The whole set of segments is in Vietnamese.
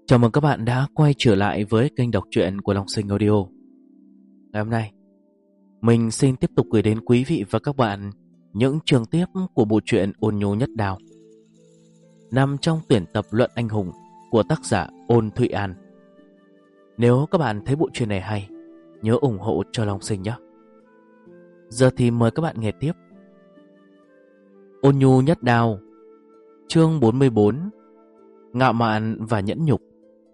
Chào mừng các bạn đã quay trở lại với kênh đọc truyện của Long Sinh Audio. Ngày hôm nay, mình xin tiếp tục gửi đến quý vị và các bạn những chương tiếp của bộ truyện Ôn Nhu Nhất Đao, nằm trong tuyển tập Luận Anh Hùng của tác giả Ôn Thụy An. Nếu các bạn thấy bộ truyện này hay, nhớ ủng hộ cho Long Sinh nhé. Giờ thì mời các bạn nghe tiếp. Ôn Nhu Nhất Đao, chương 44, Ngạo Mạn và Nhẫn Nhục.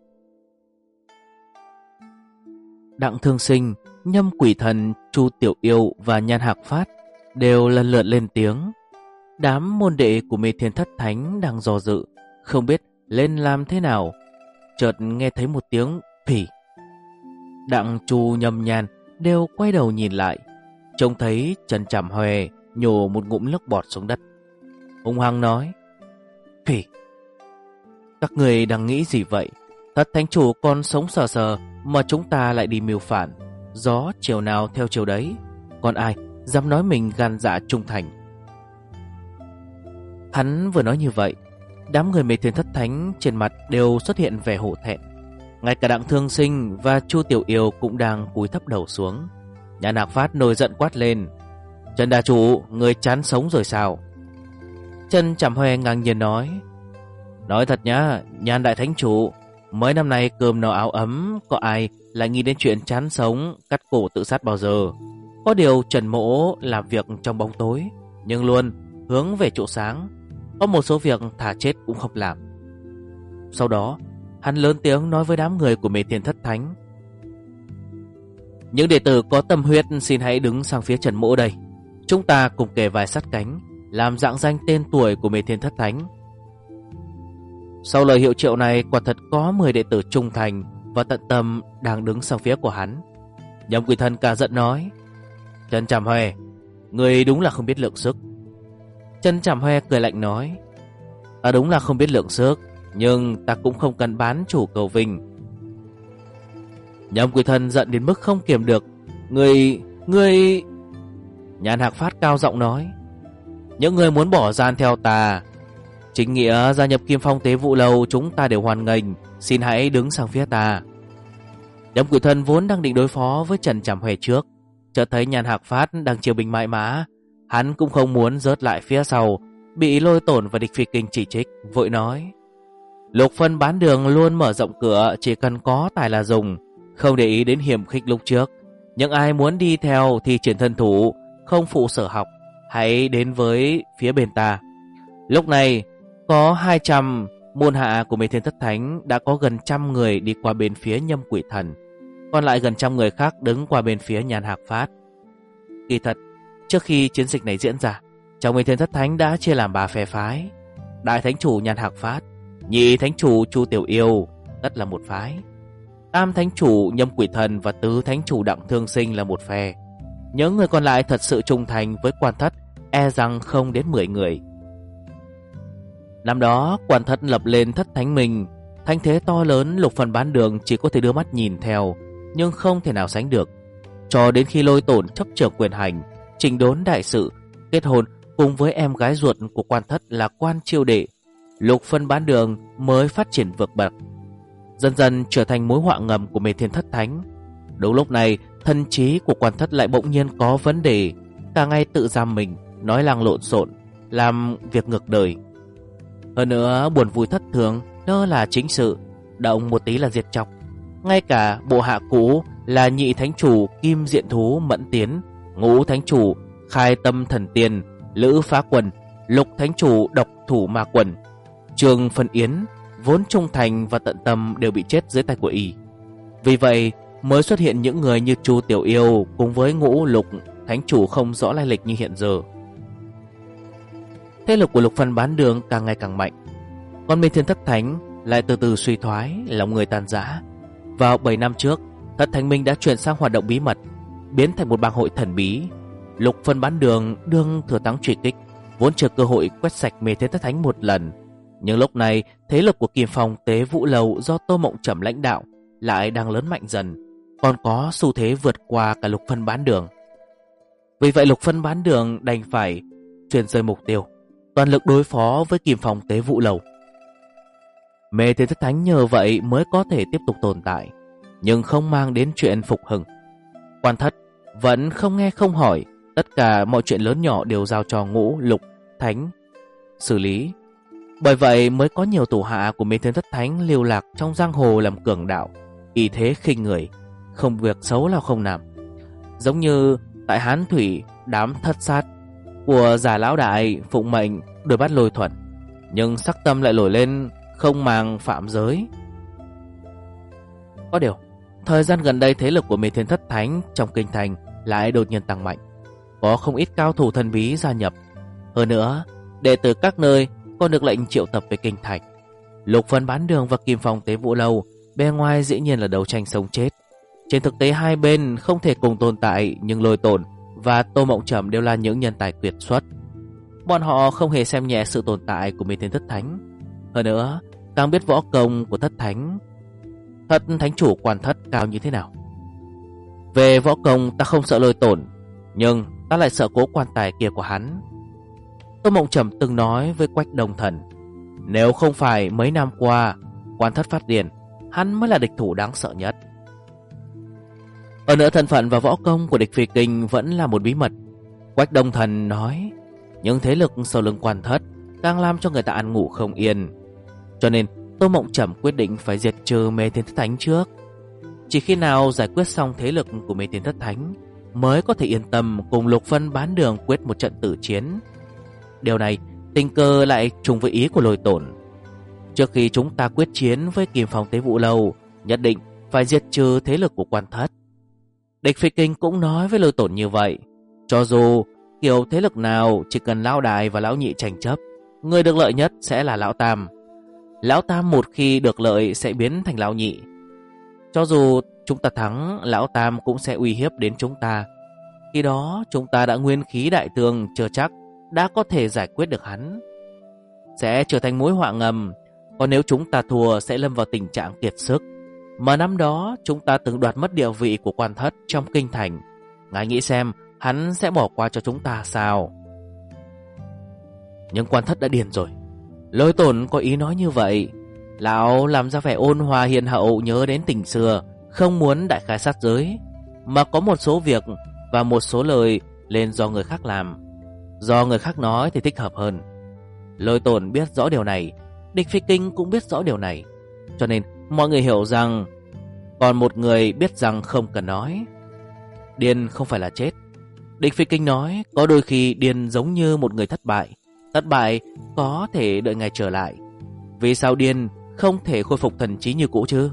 Đặng Thương Sinh, Nhâm Quỷ Thần, Chu Tiểu Yêu và Nhan Hạc Phát đều lần lượt lên tiếng. Đám môn đệ của Mê Thiên Thất Thánh đang do dự, không biết lên làm thế nào. Chợt nghe thấy một tiếng phỉ. Đặng, Chu, Nhâm, Nhan đều quay đầu nhìn lại, trông thấy Trần Trảm Hòe nhổ một ngụm nước bọt xuống đất, hung hăng nói: "Phỉ, các người đang nghĩ gì vậy? Thất Thánh Chủ còn sống sờ sờ mà chúng ta lại đi mưu phản. Gió chiều nào theo chiều đấy, còn ai dám nói mình gan dạ trung thành?" Hắn vừa nói như vậy, đám người Mê Thiên Thất Thánh trên mặt đều xuất hiện vẻ hổ thẹn. Ngay cả Đặng Thương Sinh và Chu Tiểu Yêu cũng đang cúi thấp đầu xuống. Nhan Hạc Phát nổi giận quát lên: "Trần Đà Chủ, người chán sống rồi sao?" Trần Trảm Hòe ngang nhiên nói thật nhá, Nhan Đại Thánh Chủ, mấy năm nay cơm no áo ấm, có ai lại nghĩ đến chuyện chán sống, cắt cổ tự sát bao giờ. Có điều Trần Mỗ làm việc trong bóng tối, nhưng luôn hướng về chỗ sáng. Có một số việc thà chết cũng không làm. Sau đó, hắn lớn tiếng nói với đám người của Mê Thiên Thất Thánh: "Những đệ tử có tâm huyết xin hãy đứng sang phía Trần Mỗ đây. Chúng ta cùng kề vai sát cánh, làm rạng danh tên tuổi của Mê Thiên Thất Thánh." Sau lời hiệu triệu này, quả thật có 10 đệ tử trung thành và tận tâm đang đứng sang phía của hắn. Nhâm Quỷ Thần cả giận nói: "Trần Trảm Hòe, người đúng là không biết lượng sức." Trần Trảm Hòe cười lạnh nói: "Ta đúng là không biết lượng sức, nhưng ta cũng không cần bán chủ cầu vinh." Nhâm Quỷ Thần giận đến mức không kiềm được: Ngươi... Nhan Hạc Phát cao giọng nói: "Những người muốn bỏ gian theo ta, chính nghĩa gia nhập Kim Phong Tế Vụ Lâu, chúng ta đều hoan nghênh, xin hãy đứng sang phía ta." Nhâm Quỷ Thần vốn đang định đối phó với Trần Trảm Hòe trước, chợt thấy Nhan Hạc Phát đang chiêu binh mãi mã, hắn cũng không muốn rớt lại phía sau, bị Lôi Tổn và Địch Phi Kinh chỉ trích, vội nói: "Lục Phân bán đường luôn mở rộng cửa, chỉ cần có tài là dùng, không để ý đến hiểm khích lúc trước. Những ai muốn đi theo thì triển thân thủ, không phụ sở học, hãy đến với phía bên ta." Lúc này có 200 môn hạ của Mê Thiên Thất Thánh đã có gần 100 người đi qua bên phía Nhâm Quỷ Thần, còn lại gần 100 người khác đứng qua bên phía Nhan Hạc Phát. Kỳ thật, trước khi chiến dịch này diễn ra, trong Mê Thiên Thất Thánh đã chia làm 3 phe phái. Đại Thánh Chủ Nhan Hạc Phát, Nhị Thánh Chủ Chu Tiểu Yêu tất là một phái, Tam Thánh Chủ Nhâm Quỷ Thần và Tứ Thánh Chủ Đặng Thương Sinh là một phe. Những người còn lại thật sự trung thành với Quan Thất e rằng không đến 10 người. Năm đó Quan Thất lập lên Thất Thánh Minh, thanh thế to lớn, Lục Phần bán đường chỉ có thể đưa mắt nhìn theo, nhưng không thể nào sánh được. Cho đến khi Lôi Tổn chấp trưởng quyền hành, chỉnh đốn đại sự, kết hôn cùng với em gái ruột của Quan Thất là Quan Chiêu Đệ, Lục Phân bán đường mới phát triển vượt bậc, dần dần trở thành mối họa ngầm của Mê Thiên Thất Thánh. Đúng lúc này, thân trí của Quan Thất lại bỗng nhiên có vấn đề, cả ngày tự giam mình, nói lăng lộn xộn, làm việc ngược đời. Hơn nữa buồn vui thất thường, đó là chính sự, động một tí là diệt chóc. Ngay cả bộ hạ cũ là Nhị Thánh Chủ Kim Diện Thú Mẫn Tiến, Ngũ Thánh Chủ Khai Tâm Thần Tiên Lữ Phá Quần, Lục Thánh Chủ Độc Thủ Ma Quần, Trương Phân Yến vốn trung thành và tận tâm đều bị chết dưới tay của y. Vì vậy mới xuất hiện những người như Chu Tiểu Yêu cùng với Ngũ Lục Thánh Chủ không rõ lai lịch như hiện giờ. Thế lực của Lục Phân bán đường càng ngày càng mạnh, còn Mê Thiên Thất Thánh lại từ từ suy thoái, lòng người tàn rã. Vào 7 năm trước, Thất Thánh Minh đã chuyển sang hoạt động bí mật, biến thành một bang hội thần bí. Lục Phân bán đường đương thừa thắng truy kích, vốn chờ cơ hội quét sạch Mê Thiên Thất Thánh một lần. Nhưng lúc này, thế lực của Kim Phong Tế Vũ Lầu do Tô Mộng Trầm lãnh đạo lại đang lớn mạnh dần, còn có xu thế vượt qua cả Lục Phân bán đường. Vì vậy Lục Phân bán đường đành phải chuyển rời mục tiêu, toàn lực đối phó với Kim Phong Tế Vũ Lầu. Mê Thiên Thất Thánh nhờ vậy mới có thể tiếp tục tồn tại, nhưng không mang đến chuyện phục hưng. Quan Thất vẫn không nghe không hỏi, tất cả mọi chuyện lớn nhỏ đều giao cho Ngũ, Lục, Thánh xử lý. Bởi vậy mới có nhiều thủ hạ của Mê Thiên Thất Thánh lưu lạc trong giang hồ làm cường đạo, y thế khinh người, không việc xấu nào không làm. Giống như tại Hán Thủy, đám thất sát của Già Lão Đại phụng mệnh đuổi bắt Lôi Thuận, nhưng sắc tâm lại nổi lên không màng phạm giới. Có điều, thời gian gần đây thế lực của Mê Thiên Thất Thánh trong kinh thành lại đột nhiên tăng mạnh, có không ít cao thủ thần bí gia nhập. Hơn nữa, đệ tử các nơi còn được lệnh triệu tập về kinh thành. Lục Vân Bán Đường và Kim Phong Tế Vũ Lâu bề ngoài dĩ nhiên là đấu tranh sống chết. Trên thực tế hai bên không thể cùng tồn tại, nhưng Lôi Tổn và Tô Mộng Trầm đều là những nhân tài tuyệt xuất. Bọn họ không hề xem nhẹ sự tồn tại của Mê Thiên Thất Thánh. Hơn nữa, càng biết võ công của Thất Thánh chủ Quan Thất cao như thế nào. Về võ công ta không sợ Lôi Tổn, nhưng ta lại sợ cố quan tài kia của hắn. Tô Mộng Trầm từng nói với Quách Đông Thần, nếu không phải mấy năm qua Quan Thất phát điên, hắn mới là địch thủ đáng sợ nhất. Ở nữa, thân phận và võ công của địch Phi Kinh vẫn là một bí mật. Quách Đông Thần nói, những thế lực sau lưng Quan Thất càng làm cho người ta ăn ngủ không yên. Cho nên Tô Mộng Trầm quyết định phải diệt trừ Mê Thiên Thất Thánh trước. Chỉ khi nào giải quyết xong thế lực của Mê Thiên Thất Thánh mới có thể yên tâm cùng Lục Vân Bán Đường quyết một trận tử chiến. Điều này tình cờ lại trùng với ý của Lôi Tổn. Trước khi chúng ta quyết chiến với Kim Phong Tế Vũ Lâu, nhất định phải diệt trừ thế lực của Quan Thất. Địch Phi Kinh cũng nói với Lôi Tổn như vậy. Cho dù kiểu thế lực nào, chỉ cần Lão Đại và Lão Nhị tranh chấp, người được lợi nhất sẽ là Lão Tam. Lão Tam một khi được lợi sẽ biến thành Lão Nhị. Cho dù chúng ta thắng, Lão Tam cũng sẽ uy hiếp đến chúng ta. Khi đó chúng ta đã nguyên khí đại thương, chưa chắc đã có thể giải quyết được hắn, sẽ trở thành mối họa ngầm. Còn nếu chúng ta thua sẽ lâm vào tình trạng kiệt sức. Mà năm đó chúng ta từng đoạt mất địa vị của Quan Thất trong kinh thành. Ngài nghĩ xem hắn sẽ bỏ qua cho chúng ta sao? Nhưng Quan Thất đã điên rồi. Lôi Tổn có ý nói như vậy. Lão làm ra vẻ ôn hòa hiền hậu, nhớ đến tình xưa, không muốn đại khai sát giới, mà có một số việc và một số lời lên do người khác làm, do người khác nói thì thích hợp hơn. Lôi Tổn biết rõ điều này, địch Phi Kinh cũng biết rõ điều này, cho nên mọi người hiểu rằng, còn một người biết rằng không cần nói. Điên không phải là chết. Địch Phi Kinh nói, có đôi khi điên giống như một người thất bại. Thất bại có thể đợi ngày trở lại. Vì sao điên không thể khôi phục thần trí như cũ chứ?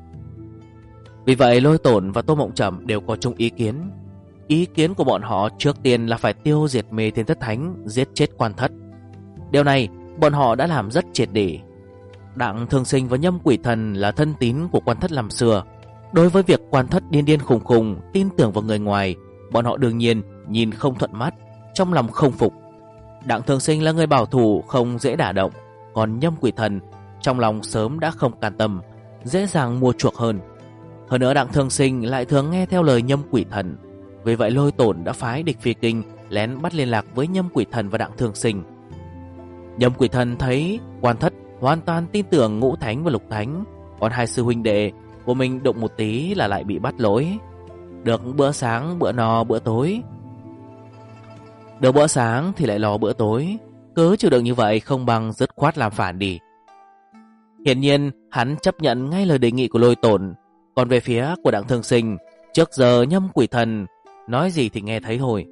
Vì vậy Lôi Tổn và Tô Mộng Trầm đều có chung ý kiến. Ý kiến của bọn họ trước tiên là phải tiêu diệt Mê Thiên Thất Thánh, giết chết Quan Thất. Điều này bọn họ đã làm rất triệt để. Đặng Thương Sinh và Nhâm Quỷ Thần là thân tín của Quan Thất làm xưa. Đối với việc Quan Thất điên điên khùng khùng tin tưởng vào người ngoài, bọn họ đương nhiên nhìn không thuận mắt, trong lòng không phục. Đặng Thương Sinh là người bảo thủ, không dễ đả động, còn Nhâm Quỷ Thần trong lòng sớm đã không can tâm, dễ dàng mua chuộc hơn. Hơn nữa Đặng Thương Sinh lại thường nghe theo lời Nhâm Quỷ Thần. Vì vậy Lôi Tổn đã phái địch Phi Kinh lén bắt liên lạc với Nhâm Quỷ Thần và Đặng Thương Sinh. Nhâm Quỷ Thần thấy Quan Thất hoàn toàn tin tưởng Ngũ Thánh và Lục Thánh, còn hai sư huynh đệ của mình động một tí là lại bị bắt lỗi. Được bữa sáng, bữa no, bữa tối. Được bữa sáng thì lại lo bữa tối. Cứ chịu đựng như vậy không bằng dứt khoát làm phản đi. Hiển nhiên hắn chấp nhận ngay lời đề nghị của Lôi Tổn. Còn về phía của Đặng Thương Sinh, trước giờ Nhâm Quỷ Thần nói gì thì nghe thấy thôi.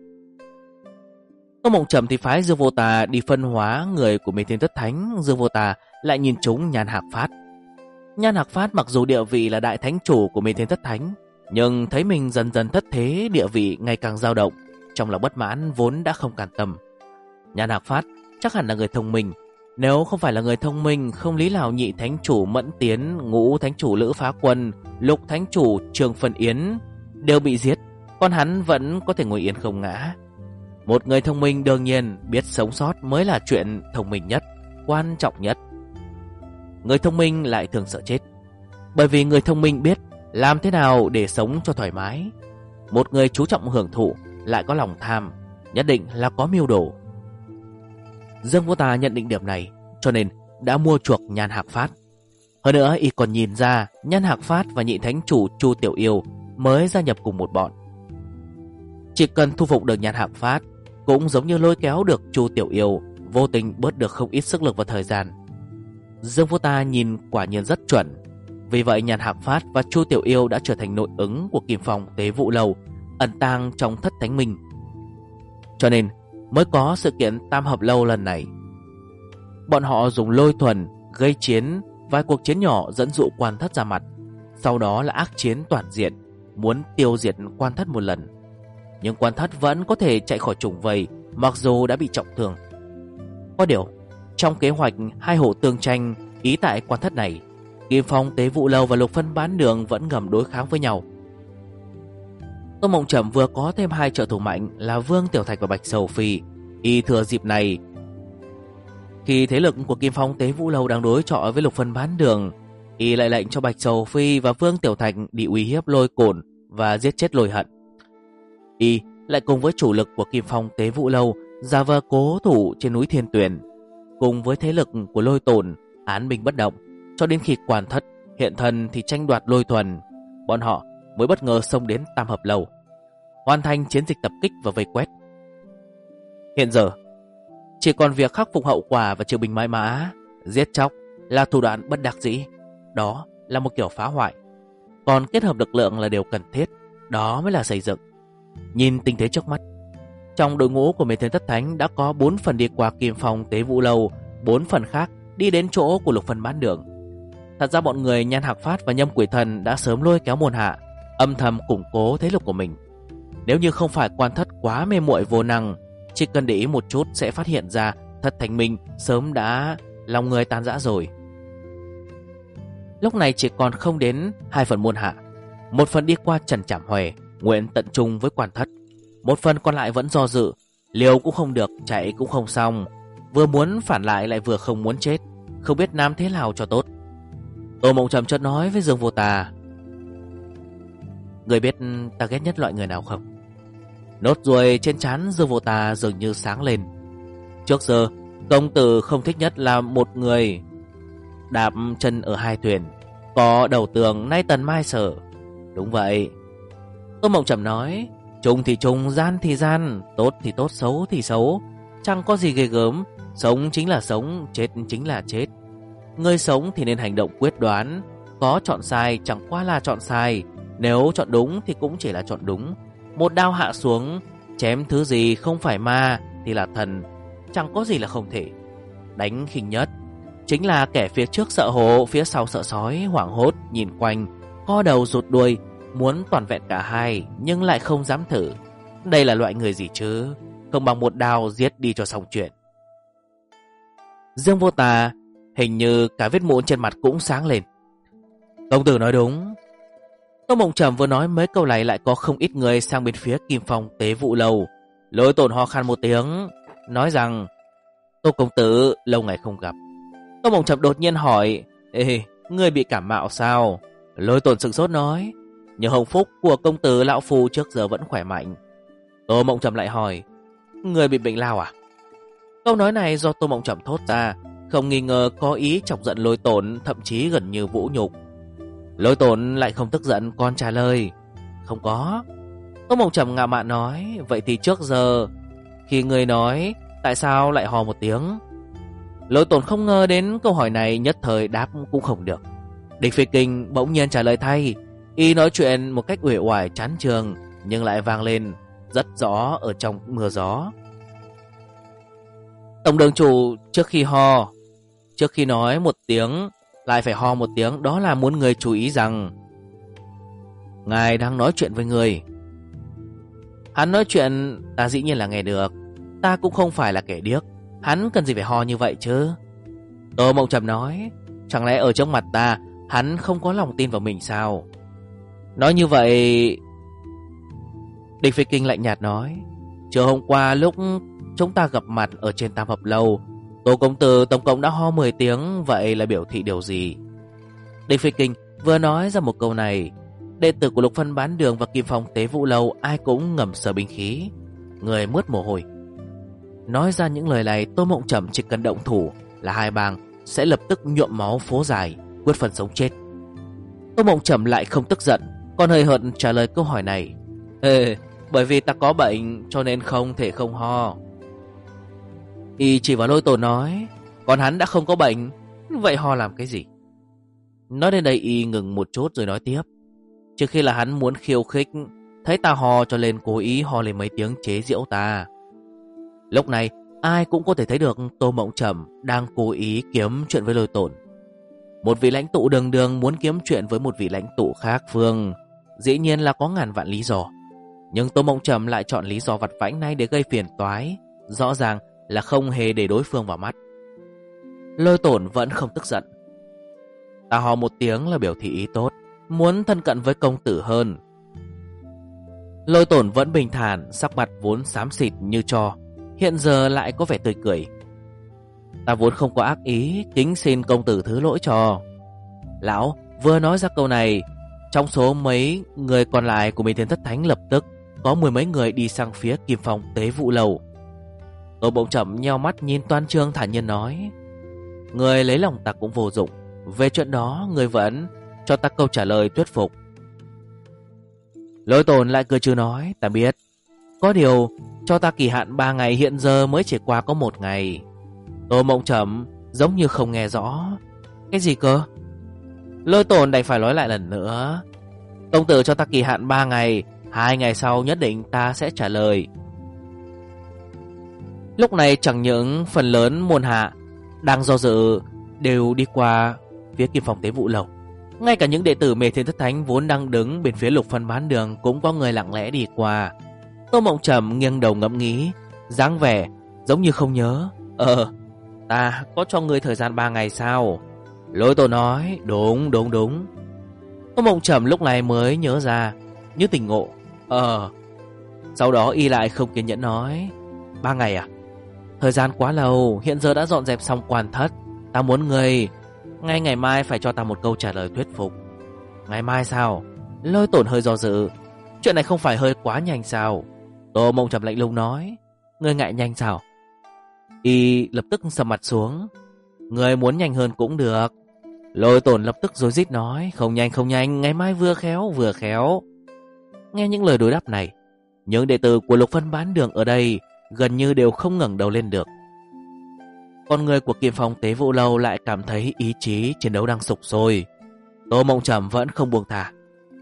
Tô Mộng Trầm thì phái Dương Vô Tà đi phân hóa người của Mê Thiên Thất Thánh. Dương Vô Tà lại nhìn trúng Nhan Hạc Phát. Nhan Hạc Phát mặc dù địa vị là đại thánh chủ của Mê Thiên Thất Thánh, nhưng thấy mình dần dần thất thế, địa vị ngày càng dao động, trong lòng bất mãn vốn đã không can tâm. Nhan Hạc Phát chắc hẳn là người thông minh. Nếu không phải là người thông minh, không lý nào nhị thánh chủ Mẫn Tiến, ngũ thánh chủ Lữ Phá Quân, lục thánh chủ Trường Phân Yến đều bị giết, còn hắn vẫn có thể ngồi yên không ngã. Một người thông minh đương nhiên biết sống sót mới là chuyện thông minh nhất, quan trọng nhất. Người thông minh lại thường sợ chết, bởi vì người thông minh biết làm thế nào để sống cho thoải mái. Một người chú trọng hưởng thụ lại có lòng tham, nhất định là có mưu đồ. Dương Vô Tà nhận định điểm này, cho nên đã mua chuộc Nhan Hạc Phát. Hơn nữa y còn nhìn ra Nhan Hạc Phát và nhị thánh chủ Chu Tiểu Yêu mới gia nhập cùng một bọn. Chỉ cần thu phục được Nhan Hạc Phát, cũng giống như lôi kéo được Chu Tiểu Yêu, vô tình bớt được không ít sức lực và thời gian. Dương Vô Ta nhìn quả nhiên rất chuẩn. Vì vậy Nhan Hạc Phát và Chu Tiểu Yêu đã trở thành nội ứng của Kim Phong Tế Vụ Lâu, ẩn tàng trong Thất Thánh Minh. Cho nên mới có sự kiện Tam Hợp Lâu lần này. Bọn họ dùng lôi thuần gây chiến vài cuộc chiến nhỏ dẫn dụ Quan Thất ra mặt, sau đó là ác chiến toàn diện, muốn tiêu diệt Quan Thất một lần. Nhưng Quan Thất vẫn có thể chạy khỏi trùng vây, mặc dù đã bị trọng thương. Có điều, trong kế hoạch hai hổ tương tranh, ý tại Quan Thất này, Kim Phong Tế Vụ Lâu và Lục Phân Bán Đường vẫn ngầm đối kháng với nhau. Tô Mộng Trầm vừa có thêm hai trợ thủ mạnh là Vương Tiểu Thạch và Bạch Sầu Phi. Y thừa dịp này, khi thế lực của Kim Phong Tế Vụ Lâu đang đối chọi với Lục Phân Bán Đường, y lại lệnh cho Bạch Sầu Phi và Vương Tiểu Thạch đi uy hiếp Lôi Cổn và giết chết Lôi Hận. Y lại cùng với chủ lực của Kim Phong Tế Vụ Lâu giả vờ cố thủ trên núi Thiên Tuyền, cùng với thế lực của Lôi Tổn án binh bất động, cho đến khi Quan Thất hiện thân thì tranh đoạt Lôi Thuần, bọn họ mới bất ngờ xông đến Tam Hợp Lâu, hoàn thành chiến dịch tập kích và vây quét. Hiện giờ chỉ còn việc khắc phục hậu quả và trừ binh mãi mã. Giết chóc là thủ đoạn bất đắc dĩ, đó là một kiểu phá hoại. Còn kết hợp lực lượng là điều cần thiết, đó mới là xây dựng. Nhìn tình thế trước mắt, trong đội ngũ của Mê Thiên Thất Thánh đã có 4 phần đi qua Kim Phong Tế Vụ Lâu, 4 phần khác đi đến chỗ của Lục Phân Bán Đường. Thật ra bọn người Nhan Hạc Phát và Nhâm Quỷ Thần đã sớm lôi kéo môn hạ, âm thầm củng cố thế lực của mình. Nếu như không phải Quan Thất quá mê muội vô năng, chỉ cần để ý một chút sẽ phát hiện ra Thất Thánh Minh sớm đã lòng người tan rã rồi. Lúc này chỉ còn không đến 2 phần môn hạ. Một phần đi qua Trần Trảm Hòe, nguyện tận trung với Quan Thất. Một phần còn lại vẫn do dự, liều cũng không được, chạy cũng không xong. Vừa muốn phản lại vừa không muốn chết, không biết nam thế nào cho tốt. Tô Mộng Trầm chợt nói với Dương Vô Ta: người biết ta ghét nhất loại người nào không? Nốt ruồi trên trán Dương Vô Ta dường như sáng lên. Trước giờ công tử không thích nhất là một người đạp chân ở hai thuyền, có đầu tường nay tần mai sở. Đúng vậy, Tô Mộng Trầm nói. Trung thì trung, gian thì gian, tốt thì tốt, xấu thì xấu, chẳng có gì ghê gớm. Sống chính là sống, chết chính là chết. Người sống thì nên hành động quyết đoán. Có chọn sai chẳng qua là chọn sai, nếu chọn đúng thì cũng chỉ là chọn đúng. Một đao hạ xuống, chém thứ gì không phải ma thì là thần, chẳng có gì là không thể. Đánh khinh nhất chính là kẻ phía trước sợ hổ, phía sau sợ sói, hoảng hốt nhìn quanh, co đầu rụt đuôi, muốn toàn vẹn cả hai nhưng lại không dám thử. Đây là loại người gì chứ? Không bằng một đao giết đi cho xong chuyện. Dương Vô Ta hình như cả vết mụn trên mặt cũng sáng lên. Công tử nói đúng. Tô Mộng Trầm vừa nói mấy câu này lại có không ít người sang bên phía Kim Phong Tế Vụ Lâu. Lôi Tổn ho khan một tiếng, nói rằng: Tô công tử, lâu ngày không gặp. Tô Mộng Trầm đột nhiên hỏi: Ê, ngươi bị cảm mạo sao? Lôi Tổn sửng sốt nói: nhờ hồng phúc của công tử, lão phu trước giờ vẫn khỏe mạnh. Tô Mộng Trầm lại hỏi: ngươi bị bệnh lao à? Câu nói này do Tô Mộng Trầm thốt ra, không nghi ngờ có ý chọc giận Lôi Tổn, thậm chí gần như vũ nhục. Lôi Tổn lại không tức giận, còn trả lời: không có. Tô Mộng Trầm ngạo mạn nói: vậy thì trước giờ khi ngươi nói, tại sao lại hò một tiếng? Lôi Tổn không ngờ đến câu hỏi này, nhất thời đáp cũng không được. Địch Phi Kinh bỗng nhiên trả lời thay. Y nói chuyện một cách uể oải chán chường, nhưng lại vang lên rất rõ ở trong mưa gió. Tổng đường chủ trước khi nói một tiếng lại phải ho một tiếng, đó là muốn người chú ý rằng ngài đang nói chuyện với người. Hắn nói chuyện ta dĩ nhiên là nghe được, ta cũng không phải là kẻ điếc, hắn cần gì phải ho như vậy chứ? Tô Mộng Trầm nói: chẳng lẽ ở trước mặt ta hắn không có lòng tin vào mình sao? Nói như vậy, Địch Phi Kinh lạnh nhạt nói: chiều hôm qua lúc chúng ta gặp mặt ở trên Tam Hợp Lâu, Tô công tử tổng cộng đã ho 10 tiếng, vậy là biểu thị điều gì? Địch Phi Kinh vừa nói ra một câu này, đệ tử của Lục Phân Bán Đường và Kim Phong Tế Vụ Lâu ai cũng ngầm sờ binh khí, người mướt mồ hôi. Nói ra những lời này, Tô Mộng Trầm chỉ cần động thủ là hai bang sẽ lập tức nhuộm máu phố dài, quyết phần sống chết. Tô Mộng Trầm lại không tức giận, còn hơi hận trả lời câu hỏi này. Bởi vì ta có bệnh cho nên không thể không ho. Y chỉ vào Lôi Tồn nói, còn hắn đã không có bệnh, vậy ho làm cái gì? Nói đến đây Y ngừng một chút rồi nói tiếp. Trước khi là hắn muốn khiêu khích, thấy ta ho cho nên cố ý ho lên mấy tiếng chế giễu ta. Lúc này ai cũng có thể thấy được Tô Mộng Trầm đang cố ý kiếm chuyện với Lôi Tồn. Một vị lãnh tụ đường đường muốn kiếm chuyện với một vị lãnh tụ khác phương, dĩ nhiên là có ngàn vạn lý do. Nhưng Tô Mộng Trầm lại chọn lý do vặt vãnh này để gây phiền toái, rõ ràng là không hề để đối phương vào mắt. Lôi Tồn vẫn không tức giận. Ta ho một tiếng là biểu thị ý tốt, muốn thân cận với công tử hơn. Lôi Tồn vẫn bình thản, sắc mặt vốn xám xịt như tro, hiện giờ lại có vẻ tươi cười. Ta vốn không có ác ý, kính xin công tử thứ lỗi cho. Lão vừa nói ra câu này, trong số mấy người còn lại của Minh Thiên Thất Thánh lập tức có mười mấy người đi sang phía Kim Phong Tế Vụ Lầu. Tô Mộng Trầm nheo mắt nhìn Toan Trương thản nhiên nói, người lấy lòng ta cũng vô dụng, về chuyện đó người vẫn cho ta câu trả lời thuyết phục. Lôi Tồn lại cười trừ nói, ta biết, có điều cho ta kỳ hạn 3 ngày, hiện giờ mới chỉ qua có 1 ngày. Tô Mộng Trầm giống như không nghe rõ. Cái gì cơ? Lôi Tồn đành phải nói lại lần nữa. Công tử cho ta kỳ hạn 3 ngày, 2 ngày sau nhất định ta sẽ trả lời. Lúc này chẳng những phần lớn môn hạ đang do dự đều đi qua phía Kim Phong Tế Vụ Lầu. Ngay cả những đệ tử Mê Thiên Thất Thánh vốn đang đứng bên phía Lục Phân Bán Đường cũng có người lặng lẽ đi qua. Tô Mộng Trầm nghiêng đầu ngẫm nghĩ, dáng vẻ giống như không nhớ. Ta có cho ngươi thời gian 3 ngày sao? Lôi Tồn nói, đúng. Tô Mộng Trầm lúc này mới nhớ ra, như tỉnh ngộ. Sau đó Y lại không kiên nhẫn nói, 3 ngày à? Thời gian quá lâu, hiện giờ đã dọn dẹp xong quan thất. Ta muốn ngươi ngay ngày mai phải cho ta một câu trả lời thuyết phục. Ngày mai sao? Lôi Tồn hơi do dự. Chuyện này không phải hơi quá nhanh sao? Tô Mộng Trầm lạnh lùng nói, ngươi ngại nhanh sao? Y lập tức sầm mặt xuống. Ngươi muốn nhanh hơn cũng được. Lôi Tồn lập tức rối rít nói, không nhanh, ngày mai vừa khéo. Nghe những lời đối đáp này, những đệ tử của Lục Phân Bán Đường ở đây gần như đều không ngẩng đầu lên được. Con người của Kim Phong Tế Vụ Lâu lại cảm thấy ý chí chiến đấu đang sục sôi. Tô Mộng Trầm vẫn không buông thả.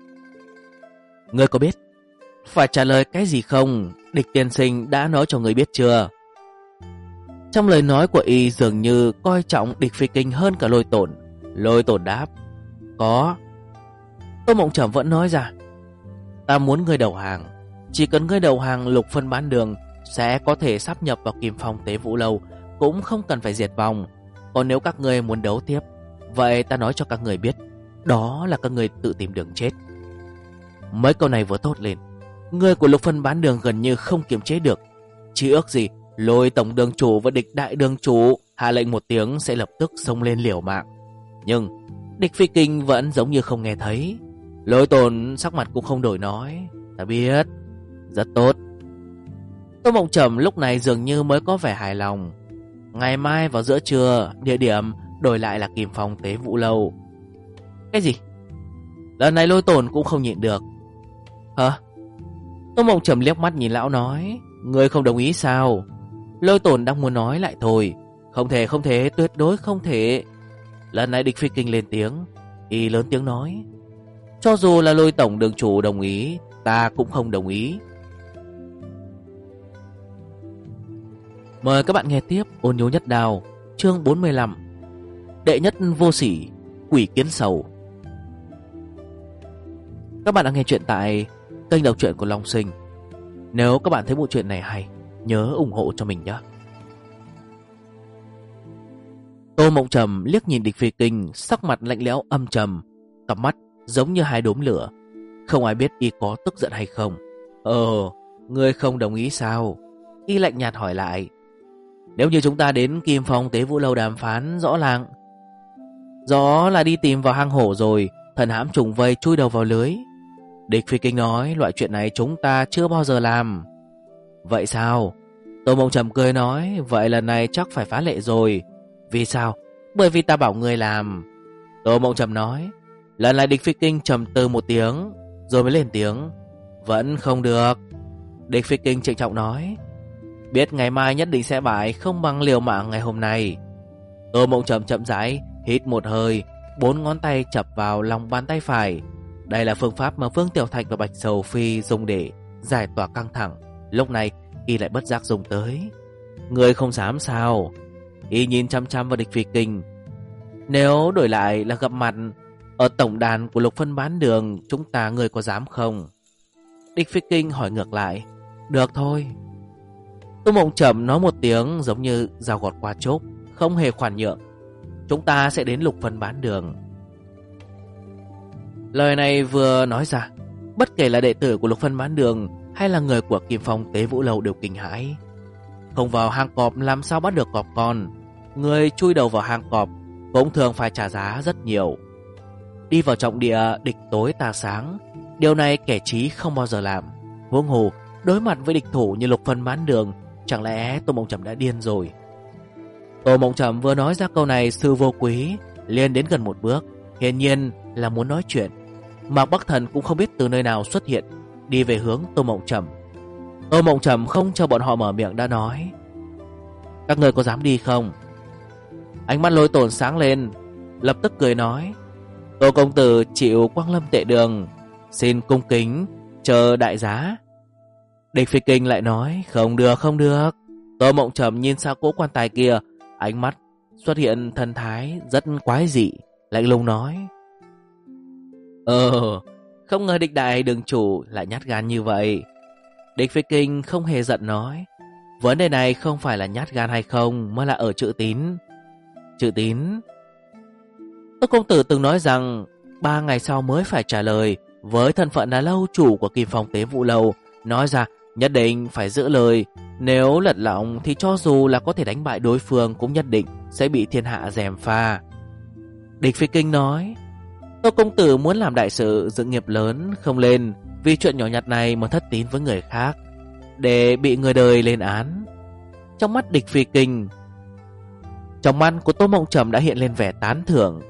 Ngươi có biết phải trả lời cái gì không? Địch tiên sinh đã nói cho ngươi biết chưa? Trong lời nói của Y dường như coi trọng Địch Phi Kinh hơn cả Lôi Tồn. Lôi Tồn đáp, có. Tô Mộng Trầm vẫn nói ra, ta muốn ngươi đầu hàng. Chỉ cần ngươi đầu hàng, Lục Phân Bán Đường sẽ có thể sáp nhập vào Kim Phong Tế Vụ Lâu, cũng không cần phải diệt vong. Còn nếu các ngươi muốn đấu tiếp, vậy ta nói cho các ngươi biết, đó là các ngươi tự tìm đường chết. Mấy câu này vừa thốt lên, người của Lục Phân Bán Đường gần như không kiềm chế được. Chỉ ước gì Lôi tổng đường chủ và Địch đại đường chủ hạ lệnh một tiếng sẽ lập tức xông lên liều mạng. Nhưng Địch Phi Kinh vẫn giống như không nghe thấy. Lôi Tồn sắc mặt cũng không đổi nói, ta biết. Rất tốt. Tô Mộng Trầm lúc này dường như mới có vẻ hài lòng. Ngày mai vào giữa trưa, địa điểm đổi lại là Kim Phong Tế Vụ Lâu. Cái gì? Lần này Lôi Tồn cũng không nhịn được. Hả? Tô Mộng Trầm liếc mắt nhìn lão nói, ngươi không đồng ý sao? Lôi Tồn đang muốn nói lại thôi. Không thể, tuyệt đối không thể. Lần này Địch Phi Kinh lên tiếng. Y lớn tiếng nói, cho dù là Lôi tổng đường chủ đồng ý, ta cũng không đồng ý. Mời các bạn nghe tiếp Ôn Nhố Nhất Đao, chương 45, Đệ nhất vô sỉ, quỷ kiến sầu. Các bạn đang nghe chuyện tại kênh đọc truyện của Long Sinh. Nếu các bạn thấy bộ truyện này hay, nhớ ủng hộ cho mình nhé. Tô Mộng Trầm liếc nhìn Địch Phi Kinh, sắc mặt lạnh lẽo âm trầm, cặp mắt giống như hai đốm lửa. Không ai biết Y có tức giận hay không. Ngươi không đồng ý sao? Y lạnh nhạt hỏi lại. Nếu như chúng ta đến Kim Phong Tế Vụ Lâu đàm phán, rõ là đi tìm vào hang hổ rồi, thần hãm trùng vây chui đầu vào lưới. Địch Phi Kinh nói, loại chuyện này chúng ta chưa bao giờ làm. Vậy sao? Tô Mộng Trầm cười nói, vậy lần này chắc phải phá lệ rồi. Vì sao? Bởi vì ta bảo ngươi làm. Tô Mộng Trầm nói. Lần này Địch Phi Kinh trầm tư một tiếng rồi mới lên tiếng. Vẫn không được. Địch Phi Kinh trịnh trọng nói. Biết ngày mai nhất định sẽ bại, không bằng liều mạng ngày hôm nay. Tô Mộng Trầm chậm rãi hít một hơi, 4 ngón tay chập vào lòng bàn tay phải. Đây là phương pháp mà Vương Tiểu Thạch và Bạch Sầu Phi dùng để giải tỏa căng thẳng. Lúc này y lại bất giác dùng tới. Người không dám sao? Y nhìn chăm chăm vào Địch Phi Kinh. Nếu đổi lại là gặp mặt ở tổng đàn của Lục Phân Bán Đường, chúng ta người có dám không? Địch Phi Kinh hỏi ngược lại. Được thôi. Tô Mộng Trầm nói một tiếng giống như dao gọt qua chốt, không hề khoản nhượng. Chúng ta sẽ đến Lục Phân Bán Đường. Lời này vừa nói ra, bất kể là đệ tử của Lục Phân Bán Đường hay là người của Kim Phong Tế Vũ Lâu đều kinh hãi. Không vào hang cọp làm sao bắt được cọp con. Người chui đầu vào hang cọp cũng thường phải trả giá rất nhiều. Đi vào trọng địa địch tối tà sáng, điều này kẻ trí không bao giờ làm. Huống hồ đối mặt với địch thủ như Lục Phân Bán Đường, chẳng lẽ Tô Mộng Trầm đã điên rồi? Tô Mộng Trầm vừa nói ra câu này, Sư Vô Quý liền đến gần một bước, hiển nhiên là muốn nói chuyện. Mạc Bắc Thần cũng không biết từ nơi nào xuất hiện, đi về hướng Tô Mộng Trầm. Tô Mộng Trầm không cho bọn họ mở miệng đã nói. Các người có dám đi không? Ánh mắt Lôi Tổn sáng lên, lập tức cười nói. Tô công tử chịu Quang Lâm Tệ Đường, xin cung kính chờ đại giá. Địch Phi Kinh lại nói. Không được, không được. Tô Mộng Trầm nhìn sang cỗ quan tài kia, ánh mắt xuất hiện thần thái rất quái dị, lạnh lùng nói. Không ngờ Địch đại đường chủ lại nhát gan như vậy. Địch Phi Kinh không hề giận nói. Vấn đề này không phải là nhát gan hay không, mà là ở chữ tín. Chữ tín? Tô công tử từng nói rằng 3 ngày sau mới phải trả lời. Với thân phận là lâu chủ của Kim Phong Tế Vũ Lâu, nói ra nhất định phải giữ lời. Nếu lật lọng thì cho dù là có thể đánh bại đối phương cũng nhất định sẽ bị thiên hạ gièm pha. Địch Phi Kinh nói. Tô công tử muốn làm đại sự dựng nghiệp lớn, không lên vì chuyện nhỏ nhặt này mà thất tín với người khác, để bị người đời lên án. Trong mắt Địch Phi Kinh, trong mắt của Tô Mộng Trầm đã hiện lên vẻ tán thưởng.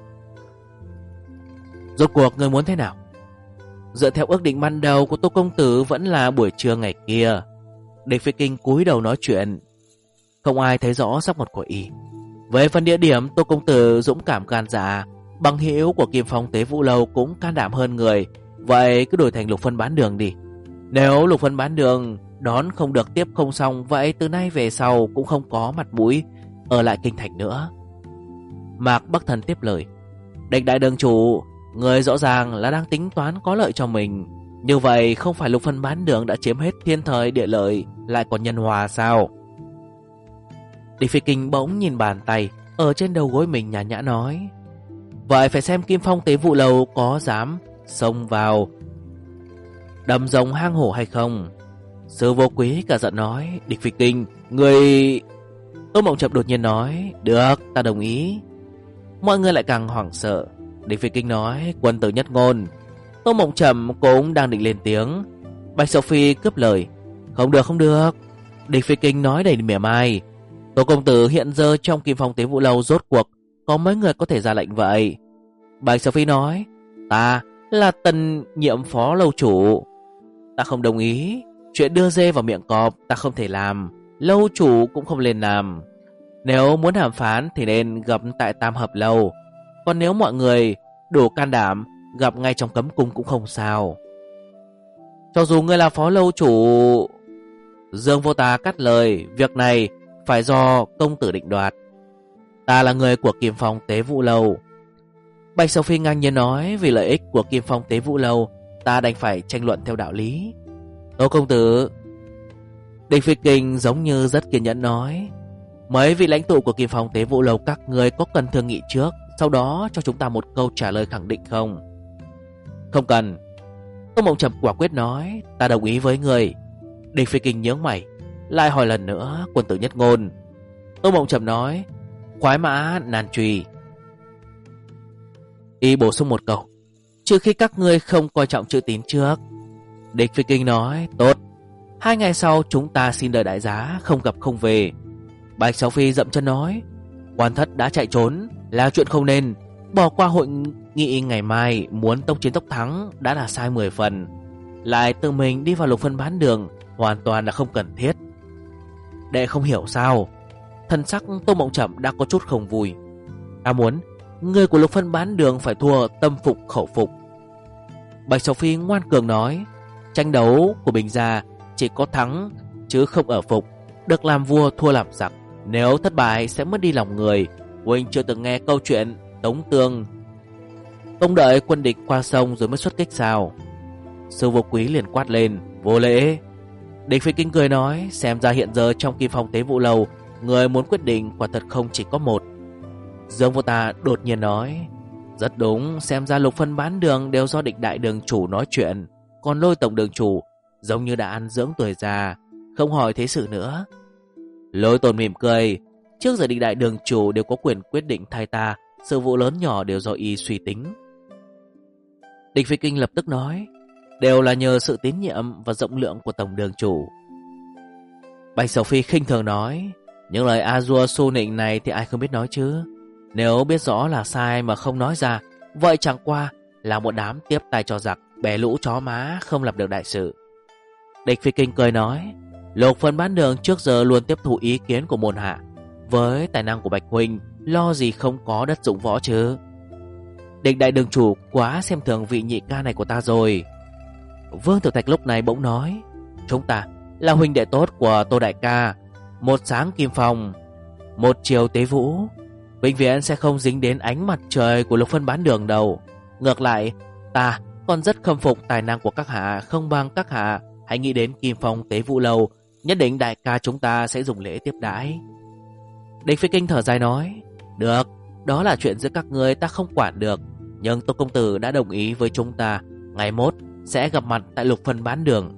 Rốt cuộc người muốn thế nào? Dựa theo ước định ban đầu của Tô công tử vẫn là buổi trưa ngày kia. Địch Phi Kinh cúi đầu nói chuyện. Không ai thấy rõ sắc mặt của y. Về phần địa điểm, Tô công tử dũng cảm gan dạ, bằng hữu của Kim Phong Tế Vũ Lâu cũng can đảm hơn người. Vậy cứ đổi thành Lục Phân Bán Đường đi. Nếu Lục Phân Bán Đường đón không được tiếp không xong, vậy từ nay về sau cũng không có mặt mũi ở lại kinh thành nữa. Mạc Bắc Thần tiếp lời. Địch đại đường chủ, người rõ ràng là đang tính toán có lợi cho mình. Như vậy không phải Lục Phân Bán Đường đã chiếm hết thiên thời địa lợi, lại còn nhân hòa sao? Địch Phi Kinh bỗng nhìn bàn tay ở trên đầu gối mình, nhã nhã nói. Vậy phải xem Kim Phong Tế Vũ Lâu có dám xông vào đầm rồng hang hổ hay không. Sư Vô Quý cả giận nói. Địch Phi Kinh, người... Tô Mộng Trầm đột nhiên nói. Được, ta đồng ý. Mọi người lại càng hoảng sợ. Địch Phi Kinh nói. Quân tử nhất ngôn. Tô Mộng Trầm cũng đang định lên tiếng. Bạch Sầu Phi cướp lời. Không được, không được. Địch Phi Kinh nói đầy mỉa mai. Tô công tử hiện giờ trong Kim Phong Tế Vũ Lâu rốt cuộc có mấy người có thể ra lệnh vậy? Bạch Sầu Phi nói. Ta là tân nhiệm phó lâu chủ. Ta không đồng ý. Chuyện đưa dê vào miệng cọp ta không thể làm, lâu chủ cũng không nên làm. Nếu muốn đàm phán thì nên gặp tại Tam Hợp Lâu. Còn nếu mọi người đủ can đảm, gặp ngay trong cấm cung cũng không sao. Cho dù ngươi là phó lâu chủ... Dương Vô Tà cắt lời. Việc này phải do công tử định đoạt. Ta là người của Kim Phong Tế Vũ Lâu. Bạch Sầu Phi ngang nhiên nói. Vì lợi ích của Kim Phong Tế Vũ Lâu, ta đành phải tranh luận theo đạo lý. Tô công tử... Địch Phi Kinh giống như rất kiên nhẫn nói. Mấy vị lãnh tụ của Kim Phong Tế Vũ Lâu các người có cần thương nghị trước, sau đó cho chúng ta một câu trả lời khẳng định không? Không cần. Tô Mộng Trầm quả quyết nói. Ta đồng ý với người. Địch Phi Kinh nhướng mày, lại hỏi lần nữa. Quân tử nhất ngôn. Tô Mộng Trầm nói. Khoái mã nan truy. Y bổ sung một câu. Trừ khi các ngươi không coi trọng chữ tín trước. Địch Phi Kinh nói. Tốt. 2 ngày sau chúng ta xin đợi đại giá, không gặp không về. Bạch Sầu Phi dậm chân nói. Quan thất đã chạy trốn là chuyện không nên. Bỏ qua hội nghị ngày mai muốn tốc chiến tốc thắng đã là sai 10 phần, lại tự mình đi vào lục phân bán đường hoàn toàn là không cần thiết. Đệ không hiểu sao? Thân sắc Tô Mộng Chậm đã có chút không vui. Ta muốn người của lục phân bán đường phải thua tâm phục khẩu phục. Bạch Sầu Phi ngoan cường nói, tranh đấu của Bình gia chỉ có thắng chứ không ở phục, được làm vua thua làm giặc, nếu thất bại sẽ mất đi lòng người. Huynh chưa từng nghe câu chuyện Tống Tương Tông đợi quân địch qua sông rồi mới xuất kích sao? Sư Vô Quý liền quát lên, vô lễ. Địch Phi Kinh cười nói, xem ra hiện giờ trong Kim Phong Tế Vụ Lâu, người muốn quyết định quả thật không chỉ có một. Dương Vô Tà đột nhiên nói, rất đúng, xem ra lục phân bán đường đều do Địch đại đường chủ nói chuyện, còn Lôi tổng đường chủ giống như đã ăn dưỡng tuổi già, không hỏi thế sự nữa. Lôi Tồn mỉm cười, trước giờ Địch đại đường chủ đều có quyền quyết định thay ta, sự vụ lớn nhỏ đều do y suy tính. Địch Phi Kinh lập tức nói, đều là nhờ sự tín nhiệm và rộng lượng của tổng đường chủ. Bạch Sầu Phi khinh thường nói, những lời A-dua su nịnh này thì ai không biết nói chứ. Nếu biết rõ là sai mà không nói ra, vậy chẳng qua là một đám tiếp tay cho giặc, bè lũ chó má không làm được đại sự. Địch Phi Kinh cười nói, lục phân bán đường trước giờ luôn tiếp thu ý kiến của môn hạ, với tài năng của Bạch huynh, lo gì không có đất dụng võ chứ. Địch đại đường chủ quá xem thường vị nhị ca này của ta rồi. Vương Tiểu Thạch lúc này bỗng nói, chúng ta là huynh đệ tốt của Tô đại ca, một sáng Kim Phong, một chiều Tế Vũ, vĩnh viễn sẽ không dính đến ánh mặt trời của lục phân bán đường đâu. Ngược lại, ta còn rất khâm phục tài năng của các hạ, không bằng các hạ hãy nghĩ đến Kim Phong Tế Vũ lâu, nhất định đại ca chúng ta sẽ dùng lễ tiếp đãi. Địch Phi Kinh thở dài nói, được, đó là chuyện giữa các ngươi, ta không quản được, nhưng Tô công tử đã đồng ý với chúng ta, ngày mốt sẽ gặp mặt tại lục phân bán đường.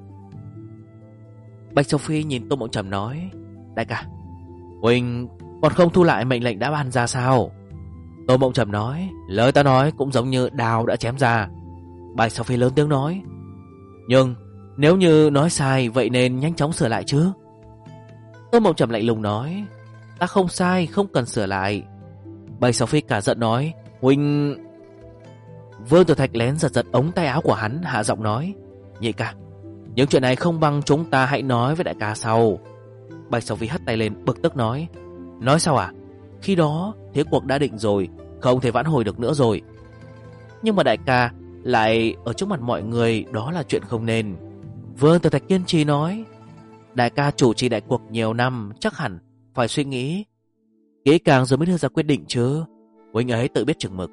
Bạch Sầu Phi nhìn Tô Mộng Trầm nói, đại ca, huynh còn không thu lại mệnh lệnh đã ban ra sao? Tô Mộng Trầm nói, lời ta nói cũng giống như đao đã chém ra. Bạch Sầu Phi lớn tiếng nói, nhưng nếu như nói sai vậy nên nhanh chóng sửa lại chứ. Tô Mộng Trầm lạnh lùng nói, ta không sai, không cần sửa lại. Bạch Sầu Phi cả giận nói, huynh... Vương Tiểu Thạch lén giật giật ống tay áo của hắn, hạ giọng nói, nhị ca, những chuyện này không bằng chúng ta hãy nói với đại ca sau. Bạch Sầu Phi hất tay lên bực tức nói sao à? Khi đó thế cuộc đã định rồi, không thể vãn hồi được nữa rồi. Nhưng mà đại ca lại ở trước mặt mọi người, đó là chuyện không nên. Vương Tiểu Thạch kiên trì nói, đại ca chủ trì đại cuộc nhiều năm, chắc hẳn phải suy nghĩ kỹ càng rồi mới đưa ra quyết định chứ. Huynh ấy tự biết chừng mực.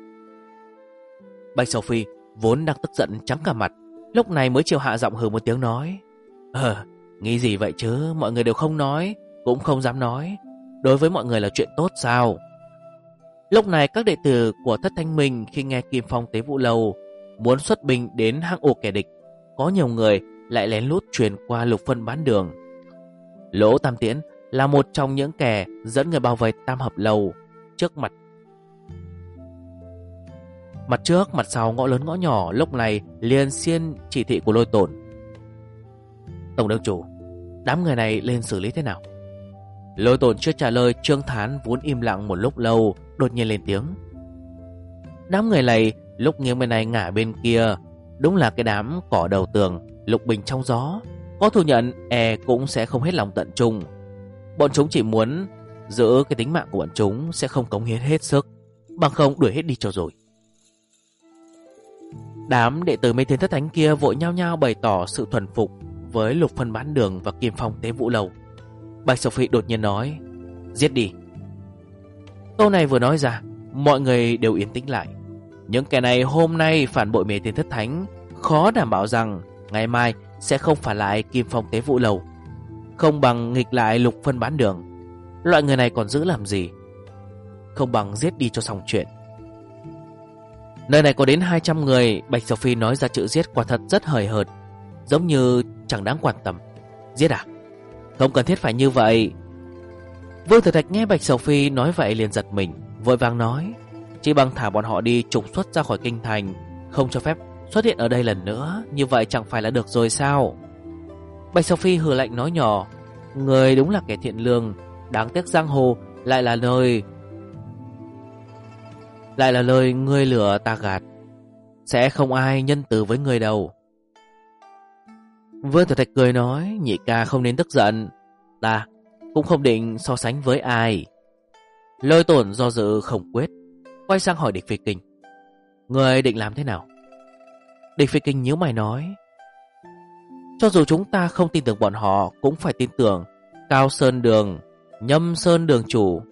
Bạch Sầu Phi vốn đang tức giận trắng cả mặt, lúc này mới chịu hạ giọng hừ một tiếng nói, nghĩ gì vậy chứ, mọi người đều không nói, cũng không dám nói, đối với mọi người là chuyện tốt sao? Lúc này các đệ tử của Thất Thanh Minh khi nghe Kim Phong Tế Vụ Lâu muốn xuất binh đến hang ổ kẻ địch, có nhiều người lại lén lút truyền qua lục phân bán đường. Lỗ Tam Tiễn là một trong những kẻ dẫn người bao vây Tam Hợp Lâu, trước mặt trước mặt sau, ngõ lớn ngõ nhỏ, lúc này liền xiên chỉ thị của Lôi Tồn. Tổng đường chủ, đám người này lên xử lý thế nào? Lôi Tồn chưa trả lời, Trương Thán vốn im lặng một lúc lâu đột nhiên lên tiếng. Đám người này lúc nghiêng bên này ngả bên kia, đúng là cái đám cỏ đầu tường, lục bình trong gió, có thừa nhận cũng sẽ không hết lòng tận trung. Bọn chúng chỉ muốn giữ cái tính mạng của bọn chúng, sẽ không cống hiến hết sức, bằng không đuổi hết đi cho rồi. Đám đệ tử Mê Thiên Thất Thánh kia vội nhao nhao bày tỏ sự thuần phục với lục phân bán đường và Kim Phong Tế Vũ Lầu. Bạch Sầu Phi đột nhiên nói, giết đi. Câu này vừa nói ra, mọi người đều yên tĩnh lại. Những kẻ này hôm nay phản bội Mê Thiên Thất Thánh, khó đảm bảo rằng ngày mai sẽ không phản lại Kim Phong Tế Vũ Lầu, không bằng nghịch lại lục phân bán đường. Loại người này còn giữ làm gì? Không bằng giết đi cho xong chuyện. Nơi này có đến 200 người. Bạch Sầu Phi nói ra chữ giết quả thật rất hời hợt, giống như chẳng đáng quan tâm. Giết à? Không cần thiết phải như vậy. Vương Tử Thạch nghe Bạch Sầu Phi nói vậy liền giật mình, vội vàng nói, chỉ bằng thả bọn họ đi trục xuất ra khỏi kinh thành, không cho phép xuất hiện ở đây lần nữa, như vậy chẳng phải là được rồi sao? Bạch Sầu Phi hừ lạnh nói nhỏ, người đúng là kẻ thiện lương, đáng tiếc giang hồ lại là nơi Lại là lời ngươi lừa ta gạt. Sẽ không ai nhân từ với ngươi đâu. Vương Tiểu Thạch cười nói, nhị ca không nên tức giận. Ta cũng không định so sánh với ai. Lôi Tổn do dự không quyết, quay sang hỏi Địch Phi Kinh, ngươi định làm thế nào? Địch Phi Kinh nhíu mày nói, cho dù chúng ta không tin tưởng bọn họ, cũng phải tin tưởng Cao Sơn Đường, Nhâm Sơn Đường chủ.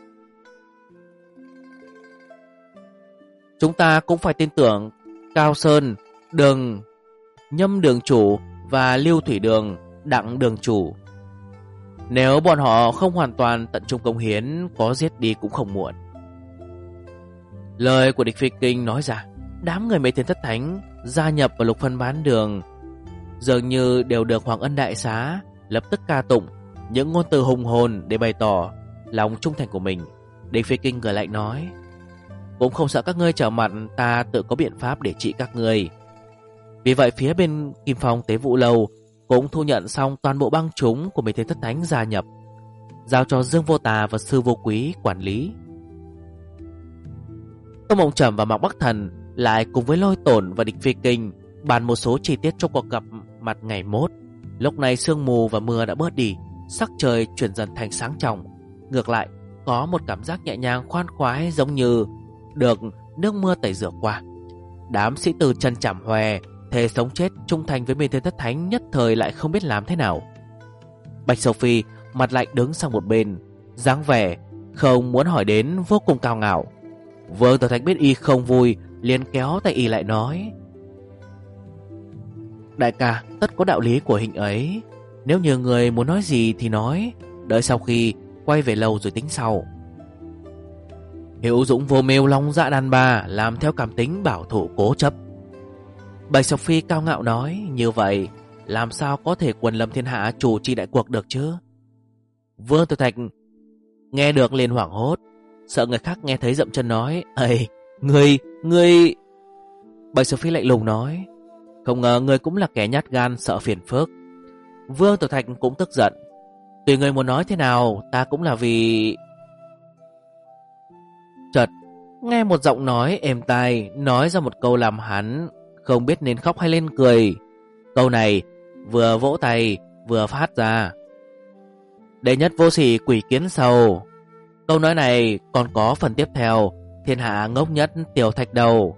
Chúng ta cũng phải tin tưởng Cao Sơn Đường, Nhâm Đường chủ và Lưu Thủy Đường, Đặng Đường chủ. Nếu bọn họ không hoàn toàn tận trung công hiến, có giết đi cũng không muộn. Lời của Địch Phi Kinh nói ra, đám người Mê Thiên Thất Thánh gia nhập vào Lục Phân Bán Đường dường như đều được Hoàng Ân đại xá lập tức ca tụng những ngôn từ hùng hồn để bày tỏ lòng trung thành của mình. Địch Phi Kinh cười lạnh nói, cũng không sợ các ngươi trở mặt, ta tự có biện pháp để trị các ngươi. Vì vậy phía bên Kim Phong Tế Vụ Lâu cũng thu nhận xong toàn bộ băng chúng của Mê Thiên Thất Thánh gia nhập, giao cho Dương Vô Tà và Sư Vô Quý quản lý. Tô Mộng Trầm và Mạc Bắc Thần lại cùng với Lôi Tổn và Địch Phi Kinh bàn một số chi tiết trong cuộc gặp mặt ngày mốt. Lúc này sương mù và mưa đã bớt đi, sắc trời chuyển dần thành sáng trong. Ngược lại, có một cảm giác nhẹ nhàng khoan khoái, giống như được nước mưa tẩy rửa qua. Đám sĩ tử chân chảm hòe, thề sống chết trung thành với Mê Thiên Thất Thánh, nhất thời lại không biết làm thế nào. Bạch Sầu Phi mặt lạnh đứng sang một bên, dáng vẻ không muốn hỏi đến vô cùng cao ngạo. Vương Tiểu Thạch biết y không vui, liền kéo tay y lại nói, đại ca, tất có đạo lý của hình ấy. Nếu như người muốn nói gì thì nói, đợi sau khi quay về lầu rồi tính sau. Hữu dũng vô mưu, long dạ đàn bà, làm theo cảm tính bảo thủ cố chấp. Bạch Sọc Phi cao ngạo nói, như vậy làm sao có thể quần lâm thiên hạ, chủ trì đại cuộc được chứ? Vương Tiểu Thạch nghe được liền hoảng hốt, sợ người khác nghe thấy dậm chân nói, ây, ngươi. Bạch Sọc Phi lạnh lùng nói, không ngờ ngươi cũng là kẻ nhát gan sợ phiền phức. Vương Tiểu Thạch cũng tức giận, tùy ngươi muốn nói thế nào, ta cũng là vì... Chợt nghe một giọng nói êm tai nói ra một câu làm hắn không biết nên khóc hay lên cười. Câu này vừa vỗ tay vừa phát ra, đệ nhất vô sỉ quỷ kiến sầu. Câu nói này còn có phần tiếp theo, thiên hạ ngốc nhất tiểu thạch đầu.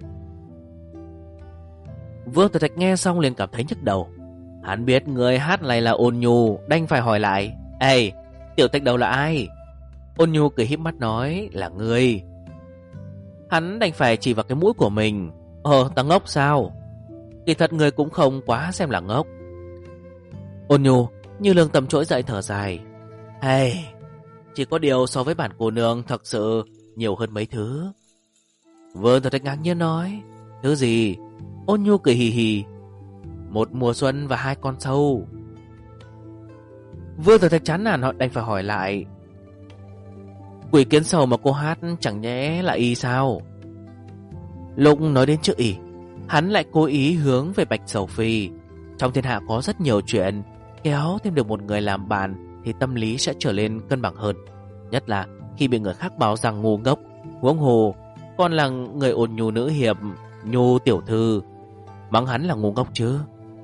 Vương Tiểu Thạch nghe xong liền cảm thấy nhức đầu. Hắn biết người hát này là Ôn Nhu, đành phải hỏi lại, ê, tiểu thạch đầu là ai? Ôn Nhu cười híp mắt nói, là ngươi. Hắn đành phải chỉ vào cái mũi của mình. Ta ngốc sao? Kỳ thật người cũng không quá xem là ngốc. Ôn Nhu như lương tâm trỗi dậy thở dài, hey, chỉ có điều so với bản cô nương thật sự nhiều hơn mấy thứ. Vương Tiểu Thạch ngạc nhiên nói, thứ gì? Ôn Nhu cười hì hì, một mùa xuân và 2 con sâu. Vương Tiểu Thạch chán nản, họ đành phải hỏi lại, quỷ kiến sầu mà cô hát chẳng nhẽ là y sao? Lúc nói đến chữ y, hắn lại cố ý hướng về Bạch Sầu Phi. Trong thiên hạ có rất nhiều chuyện, kéo thêm được một người làm bạn thì tâm lý sẽ trở nên cân bằng hơn. Nhất là khi bị người khác báo rằng ngu ngốc, huống hồ còn là người Ôn Nhu nữ hiệp, Nhu tiểu thư, mắng hắn là ngu ngốc chứ.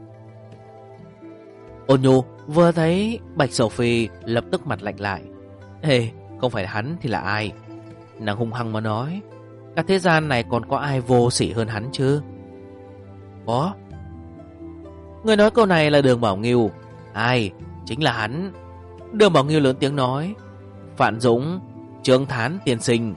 Ôn Nhu vừa thấy Bạch Sầu Phi lập tức mặt lạnh lại, ê, không phải hắn thì là ai? Nàng hung hăng mà nói, cả thế gian này còn có ai vô sỉ hơn hắn chứ? Có. Người nói câu này là Đường Bảo Nghiêu. Ai? Chính là hắn. Đường Bảo Nghiêu lớn tiếng nói, Phạn Dũng, Trương Thán tiên sinh.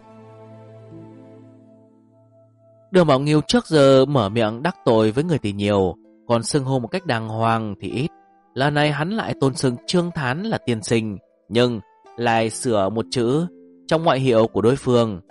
Đường Bảo Nghiêu trước giờ mở miệng đắc tội với người thì nhiều, còn xưng hô một cách đàng hoàng thì ít. Lần này hắn lại tôn xưng Trương Thán là tiên sinh, nhưng lại sửa một chữ trong ngoại hiệu của đối phương.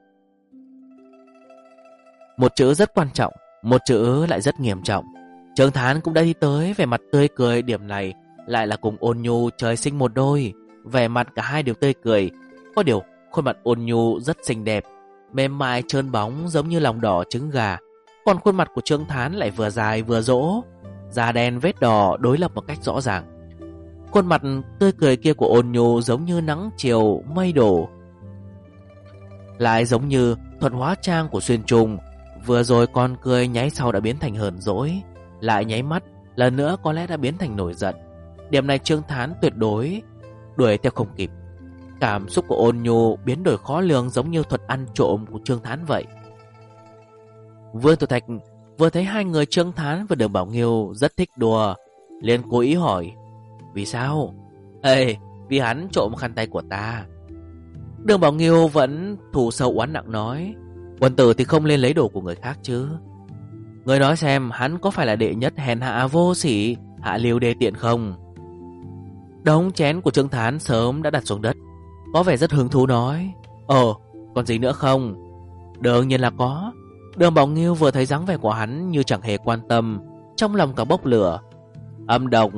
Một chữ rất quan trọng, một chữ lại rất nghiêm trọng. Trương Thán cũng đã đi tới, vẻ mặt tươi cười, điểm này lại là cùng Ôn Nhu trời sinh một đôi. Vẻ mặt cả hai đều tươi cười, có điều khuôn mặt Ôn Nhu rất xinh đẹp, mềm mại trơn bóng giống như lòng đỏ trứng gà. Còn khuôn mặt của Trương Thán lại vừa dài vừa rỗ, da đen vết đỏ đối lập một cách rõ ràng. Khuôn mặt tươi cười kia của Ôn Nhu giống như nắng chiều mây đổ, lại giống như thuật hóa trang của Xuyên Trùng, vừa rồi con cười nháy sau đã biến thành hờn dỗi, lại nháy mắt lần nữa có lẽ đã biến thành nổi giận. Điểm này Trương Thán tuyệt đối đuổi theo không kịp. Cảm xúc của Ôn Nhu biến đổi khó lường, giống như thuật ăn trộm của Trương Thán vậy. Vương Tiểu Thạch vừa thấy hai người Trương Thán và Đường Bảo Nghiêu rất thích đùa, liền cố ý hỏi: vì sao? Ê, vì hắn trộm khăn tay của ta. Đường Bảo Nghiêu vẫn thủ sâu oán nặng nói: quân tử thì không lên lấy đồ của người khác chứ. Người nói xem hắn có phải là đệ nhất hèn hạ vô sỉ, hạ liêu đê tiện không? Đống chén của Trương Thán sớm đã đặt xuống đất, có vẻ rất hứng thú nói: còn gì nữa không? Đương nhiên là có. Đường Bảo Nghiêu vừa thấy dáng vẻ của hắn như chẳng hề quan tâm, trong lòng cả bốc lửa. Âm độc,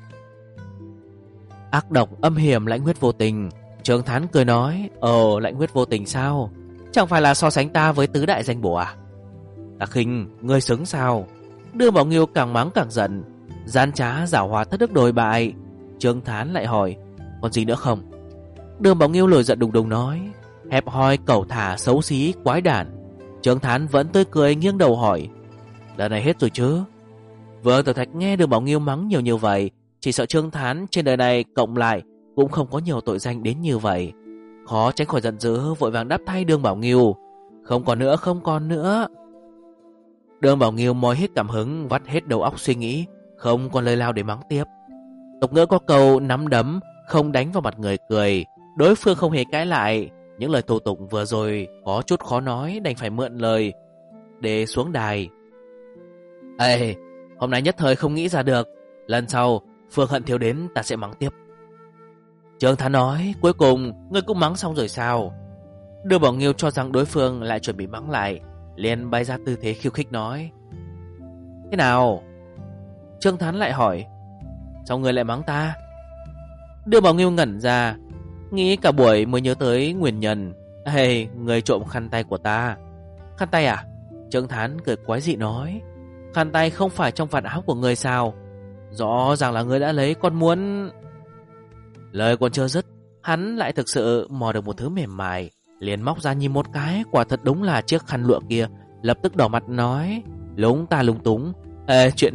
ác độc, âm hiểm, lãnh huyết vô tình. Trương Thán cười nói: lãnh huyết vô tình sao? Chẳng phải là so sánh ta với tứ đại danh bổ à? Ta khinh, ngươi xứng sao? Đường Bảo Nghiêu càng mắng càng giận, gian trá giảo hoạt thất đức đồi bại. Trương Thán lại hỏi: còn gì nữa không? Đường Bảo Nghiêu nổi giận đùng đùng nói: hẹp hòi, cẩu thả, xấu xí, quái đản. Trương Thán vẫn tươi cười nghiêng đầu hỏi: lần này hết rồi chứ? Vương Tiểu Thạch nghe Đường Bảo Nghiêu mắng nhiều như vậy, chỉ sợ Trương Thán trên đời này cộng lại cũng không có nhiều tội danh đến như vậy, khó tránh khỏi giận dữ, vội vàng đáp thay Đường Bảo Nghiêu: không còn nữa, không còn nữa. Đường Bảo Nghiêu moi hết cảm hứng, vắt hết đầu óc suy nghĩ, không còn lời lao để mắng tiếp. Tục ngữ có câu nắm đấm không đánh vào mặt người cười, đối phương không hề cãi lại. Những lời thô tục vừa rồi có chút khó nói, đành phải mượn lời để xuống đài. Ê, hôm nay nhất thời không nghĩ ra được, lần sau Phương Hận thiếu đến ta sẽ mắng tiếp. Trương Thán nói: cuối cùng ngươi cũng mắng xong rồi sao? Đường Bảo Nghiêu cho rằng đối phương lại chuẩn bị mắng lại, liền bày ra tư thế khiêu khích nói: thế nào? Trương Thán lại hỏi: sao ngươi lại mắng ta? Đường Bảo Nghiêu ngẩn ra, nghĩ cả buổi mới nhớ tới nguyên nhân. Người trộm khăn tay của ta. Khăn tay à? Trương Thán cười quái dị nói: khăn tay không phải trong vạt áo của ngươi sao? Rõ ràng là ngươi đã lấy, còn muốn... Lời còn chưa dứt, hắn lại thực sự mò được một thứ mềm mại, liền móc ra nhìn một cái, quả thật đúng là chiếc khăn lụa kia. Lập tức đỏ mặt nói, lúng ta lúng túng: chuyện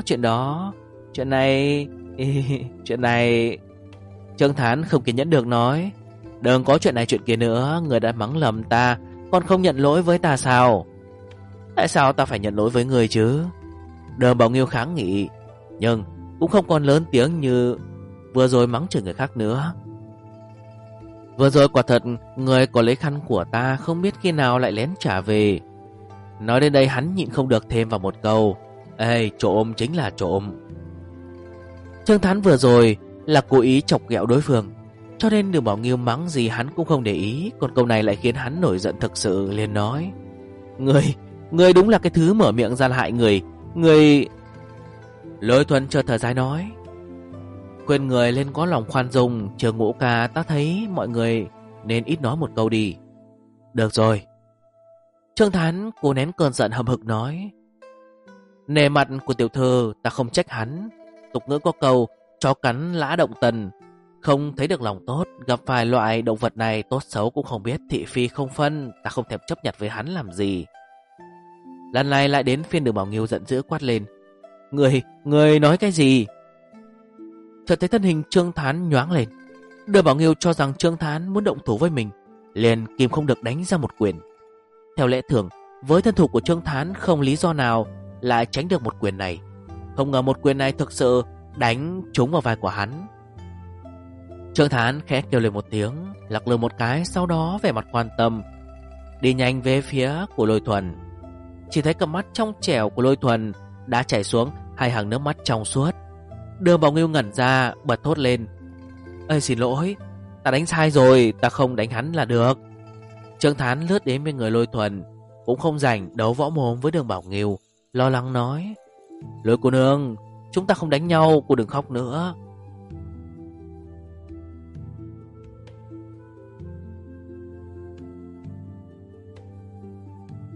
này... chuyện này... Trương Thán không kiên nhẫn được nói: đừng có chuyện này chuyện kia nữa, người đã mắng lầm ta, còn không nhận lỗi với ta sao? Tại sao ta phải nhận lỗi với người chứ? Đường Bảo Nghiêu kháng nghị, nhưng cũng không còn lớn tiếng như vừa rồi mắng chửi người khác nữa. Vừa rồi quả thật người có lấy khăn của ta, không biết khi nào lại lén trả về. Nói đến đây hắn nhịn không được thêm vào một câu: trộm chính là trộm. Trương Thán vừa rồi là cố ý chọc ghẹo đối phương, cho nên Đường Bảo Nghiêu mắng gì hắn cũng không để ý. Còn câu này lại khiến hắn nổi giận thực sự, liền nói: Ngươi đúng là cái thứ mở miệng ra hại người. Ngươi... Lôi Thuần chợt thở dài nói: khuyên người lên có lòng khoan dung, Trường Ngũ ca, ta thấy mọi người nên ít nói một câu đi. Được rồi. Trương Thán cố nén cơn giận hậm hực nói: nề mặt của tiểu thư ta không trách hắn. Tục ngữ có câu chó cắn lã động tần, không thấy được lòng tốt. Gặp phải loại động vật này tốt xấu cũng không biết, thị phi không phân, ta không thèm chấp nhặt với hắn làm gì. Lần này lại đến phiên Đường Bảo Nghiêu giận dữ quát lên: Người nói cái gì? Chợt thấy thân hình Trương Thán nhoáng lên. Đường Bảo Nghiêu cho rằng Trương Thán muốn động thủ với mình, liền kìm không được đánh ra một quyền. Theo lẽ thường, với thân thủ của Trương Thán không lý do nào lại tránh được một quyền này. Không ngờ một quyền này thực sự đánh trúng vào vai của hắn. Trương Thán khẽ kêu lên một tiếng, lắc lư một cái, sau đó vẻ mặt quan tâm đi nhanh về phía của Lôi Thuần. Chỉ thấy cặp mắt trong trẻo của Lôi Thuần đã chảy xuống hai hàng nước mắt trong suốt. Đường Bảo Nghiêu ngẩn ra, bật thốt lên: xin lỗi, ta đánh sai rồi, ta không đánh hắn là được. Trương Thán lướt đến bên người Lôi Thuần, cũng không rảnh đấu võ mồm với Đường Bảo Nghiêu, lo lắng nói: Lôi cô nương, chúng ta không đánh nhau, cô đừng khóc nữa.